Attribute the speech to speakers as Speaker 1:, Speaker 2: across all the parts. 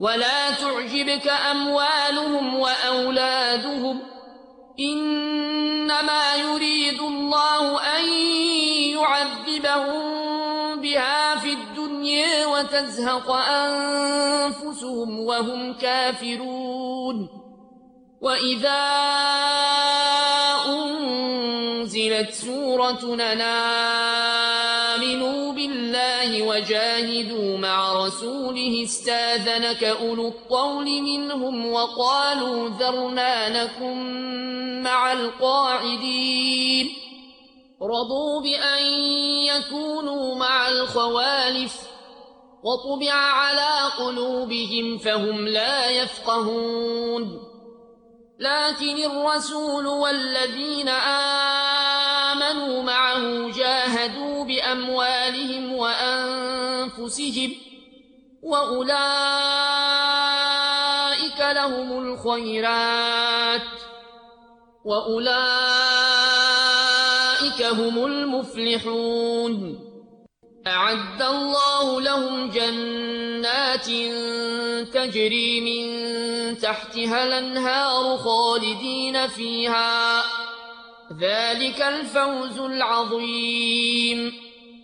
Speaker 1: ولا تعجبك أموالهم وأولادهم إنما يريد الله أن يعذبهم بها في الدنيا وتزهق أنفسهم وهم كافرون وإذا أنزلت سورة أن آمنوا بالله وجاهدوا مع رسوله استاذنك أولو الطول منهم وقالوا ذرنا نكن مع القاعدين رضوا بأن يكونوا مع الخوالف وطبع على قلوبهم فهم لا يفقهون لكن الرسول والذين آمنوا معه جاهدوا بأموالهم وأنفسهم وأولئك لهم الخيرات وأولئك هم المفلحون أعد الله لهم جنات تجري من تحتها الأنهار خالدين فيها ذلك الفوز العظيم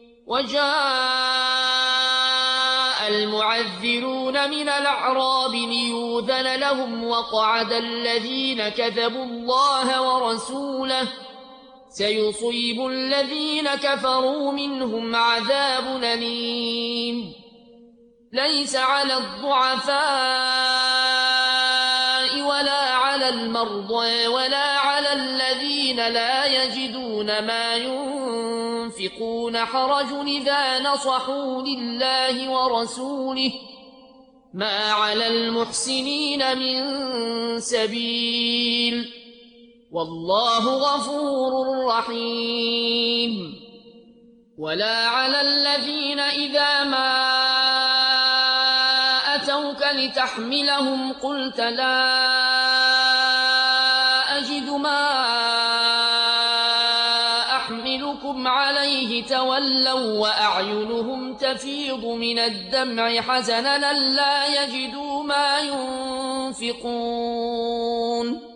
Speaker 1: وجاء المعذرون من الأعراب ليؤذن لهم وقعد الذين كذبوا الله ورسوله سيصيب الذين كفروا منهم عذاب أليم ليس على الضعفاء ولا على المرضى ولا على الذين لا يجدون ما ينفقون حرج إذا نصحوا لله ورسوله ما على المحسنين من سبيل والله غفور رحيم ولا على الذين إذا ما أتوك لتحملهم قلت لا أجد ما أحملكم عليه تولوا وأعينهم تفيض من الدمع حزنا لا يجدوا ما ينفقون